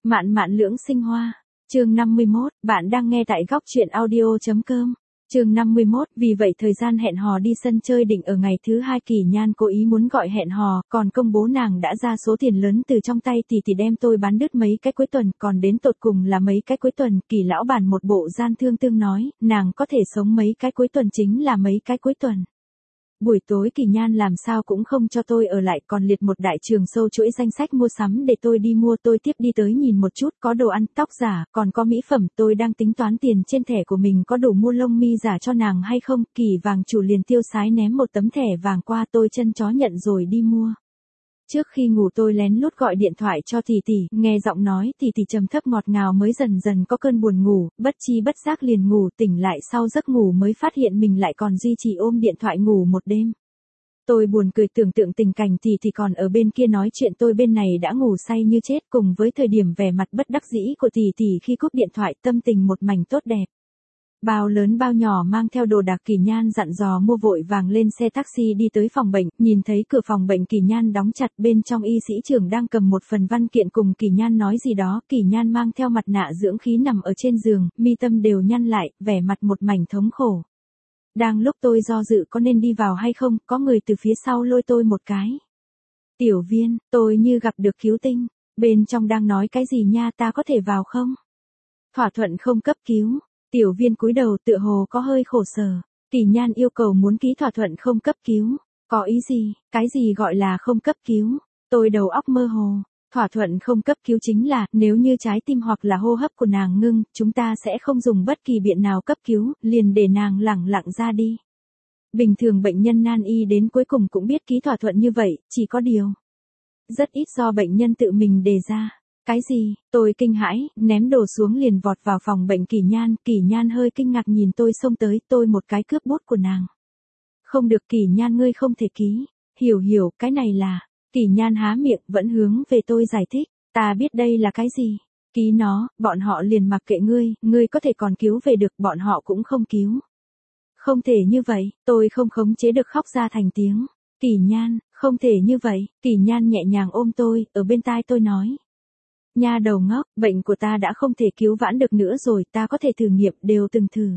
Mạn mạn lưỡng sinh hoa. Chương 51, bạn đang nghe tại góc truyện audio.com. Chương 51, vì vậy thời gian hẹn hò đi sân chơi định ở ngày thứ 2, Kỳ Nhan cố ý muốn gọi hẹn hò, còn công bố nàng đã ra số tiền lớn từ trong tay thì đem tôi bán đứt mấy cái cuối tuần, còn đến tột cùng là mấy cái cuối tuần, Kỳ lão bản một bộ gian thương tương nói, nàng có thể sống mấy cái cuối tuần chính là mấy cái cuối tuần. Buổi tối Kỳ Nhan làm sao cũng không cho tôi ở lại, còn liệt một đại trường sâu chuỗi danh sách mua sắm để tôi đi mua. Tôi tiếp đi tới nhìn một chút, có đồ ăn, tóc giả, còn có mỹ phẩm. Tôi đang tính toán tiền trên thẻ của mình có đủ mua lông mi giả cho nàng hay không. Kỳ vàng chủ liền tiêu sái ném một tấm thẻ vàng qua, tôi chân chó nhận rồi đi mua. Trước khi ngủ tôi lén lút gọi điện thoại cho tỷ tỷ, nghe giọng nói tỷ tỷ trầm thấp ngọt ngào mới dần dần có cơn buồn ngủ, bất chi bất giác liền ngủ, tỉnh lại sau giấc ngủ mới phát hiện mình lại còn duy trì ôm điện thoại ngủ một đêm. Tôi buồn cười tưởng tượng tình cảnh tỷ tỷ còn ở bên kia nói chuyện, tôi bên này đã ngủ say như chết, cùng với thời điểm vẻ mặt bất đắc dĩ của tỷ tỷ khi cúp điện thoại, tâm tình một mảnh tốt đẹp. Bao lớn bao nhỏ mang theo đồ đạc, Kỳ Nhan dặn dò mua, vội vàng lên xe taxi đi tới phòng bệnh, nhìn thấy cửa phòng bệnh Kỳ Nhan đóng chặt, bên trong y sĩ trưởng đang cầm một phần văn kiện cùng Kỳ Nhan nói gì đó. Kỳ Nhan mang theo mặt nạ dưỡng khí nằm ở trên giường, mi tâm đều nhăn lại, vẻ mặt một mảnh thống khổ. Đang lúc tôi do dự có nên đi vào hay không, có người từ phía sau lôi tôi một cái. Tiểu Viên, tôi như gặp được cứu tinh, bên trong đang nói cái gì nha, ta có thể vào không? Thỏa thuận không cấp cứu. Tiểu Viên cúi đầu tựa hồ có hơi khổ sở. Kỳ Nhan yêu cầu muốn ký thỏa thuận không cấp cứu. Có ý gì, cái gì gọi là không cấp cứu? Tôi đầu óc mơ hồ. Thỏa thuận không cấp cứu chính là, nếu như trái tim hoặc là hô hấp của nàng ngưng, chúng ta sẽ không dùng bất kỳ biện nào cấp cứu, liền để nàng lẳng lặng ra đi. Bình thường bệnh nhân nan y đến cuối cùng cũng biết ký thỏa thuận như vậy, chỉ có điều rất ít do bệnh nhân tự mình đề ra. Cái gì? Tôi kinh hãi, ném đồ xuống liền vọt vào phòng bệnh Kỳ Nhan hơi kinh ngạc nhìn tôi xông tới, tôi một cái cướp bút của nàng. Không được Kỳ Nhan, ngươi không thể ký. Hiểu, cái này là. Kỳ Nhan há miệng vẫn hướng về tôi giải thích, ta biết đây là cái gì. Ký nó, bọn họ liền mặc kệ ngươi có thể còn cứu về được, bọn họ cũng không cứu. Không thể như vậy, tôi không khống chế được khóc ra thành tiếng. Kỳ Nhan, không thể như vậy. Kỳ Nhan nhẹ nhàng ôm tôi, ở bên tai tôi nói. Nha đầu ngốc, bệnh của ta đã không thể cứu vãn được nữa rồi, ta có thể thử nghiệm, đều từng thử.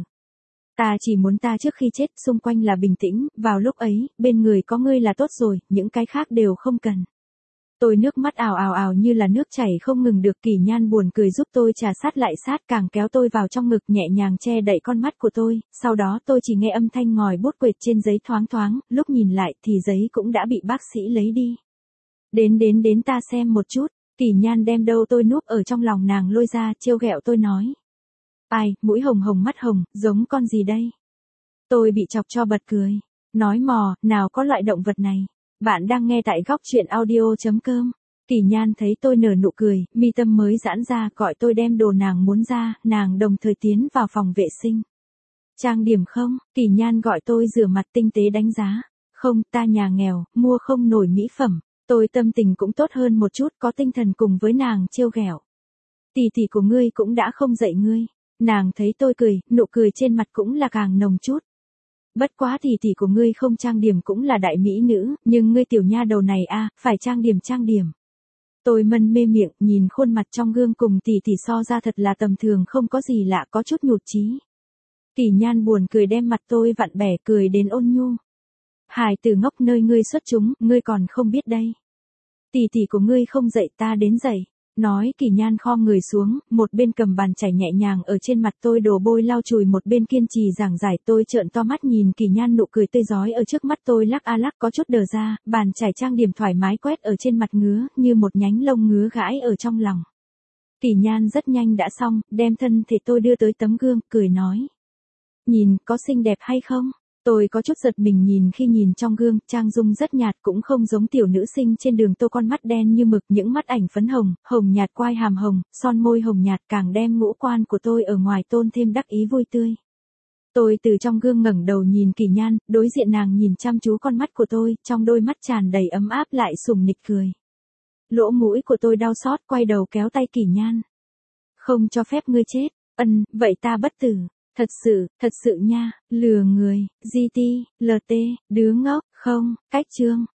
Ta chỉ muốn ta trước khi chết xung quanh là bình tĩnh, vào lúc ấy, bên người có ngươi là tốt rồi, những cái khác đều không cần. Tôi nước mắt ào như là nước chảy không ngừng được. Kỳ Nhan buồn cười giúp tôi trà sát lại sát, càng kéo tôi vào trong ngực, nhẹ nhàng che đậy con mắt của tôi, sau đó tôi chỉ nghe âm thanh ngòi bút quệt trên giấy thoáng thoáng, lúc nhìn lại thì giấy cũng đã bị bác sĩ lấy đi. Đến ta xem một chút. Kỳ Nhan đem đâu tôi núp ở trong lòng nàng lôi ra, trêu ghẹo tôi nói. Ai, mũi hồng hồng mắt hồng, giống con gì đây? Tôi bị chọc cho bật cười. Nói mò, nào có loại động vật này. Bạn đang nghe tại góc truyện audio.com. Kỳ Nhan thấy tôi nở nụ cười, mi tâm mới giãn ra, gọi tôi đem đồ nàng muốn ra, nàng đồng thời tiến vào phòng vệ sinh. Trang điểm không? Kỳ Nhan gọi tôi rửa mặt tinh tế đánh giá. Không, ta nhà nghèo, mua không nổi mỹ phẩm. Tôi tâm tình cũng tốt hơn một chút, có tinh thần cùng với nàng trêu ghẹo. Tỷ tỷ của ngươi cũng đã không dạy ngươi. Nàng thấy tôi cười, nụ cười trên mặt cũng là càng nồng chút. Bất quá tỷ tỷ của ngươi không trang điểm cũng là đại mỹ nữ, nhưng ngươi tiểu nha đầu này phải trang điểm. Tôi mân mê miệng, nhìn khuôn mặt trong gương cùng tỷ tỷ so ra thật là tầm thường, không có gì lạ, có chút nhụt chí. Kỳ Nhan buồn cười đem mặt tôi vặn bẻ, cười đến ôn nhu. Hài tử ngốc, nơi ngươi xuất chúng, ngươi còn không biết đây. Tỷ tỷ của ngươi không dạy ta đến dạy. Nói Kỳ Nhan khom người xuống, một bên cầm bàn chải nhẹ nhàng ở trên mặt tôi đổ bôi lau chùi, một bên kiên trì giảng giải. Tôi trợn to mắt nhìn Kỳ Nhan, nụ cười tươi rói ở trước mắt tôi lắc có chút đờ ra, bàn chải trang điểm thoải mái quét ở trên mặt ngứa, như một nhánh lông ngứa gãi ở trong lòng. Kỳ Nhan rất nhanh đã xong, đem thân thể tôi đưa tới tấm gương, cười nói. Nhìn, có xinh đẹp hay không? Tôi có chút giật mình nhìn khi nhìn trong gương, trang dung rất nhạt, cũng không giống tiểu nữ sinh trên đường tô, con mắt đen như mực, những mắt ảnh phấn hồng, hồng nhạt quai hàm hồng, son môi hồng nhạt, càng đem ngũ quan của tôi ở ngoài tôn thêm đắc ý vui tươi. Tôi từ trong gương ngẩng đầu nhìn Kỳ Nhan, đối diện nàng nhìn chăm chú con mắt của tôi, trong đôi mắt tràn đầy ấm áp lại sùng nịch cười. Lỗ mũi của tôi đau xót, quay đầu kéo tay Kỳ Nhan. Không cho phép ngươi chết. Vậy ta bất tử. Thật sự nha, lừa người, GT, LT, đứa ngốc, không, cách chương.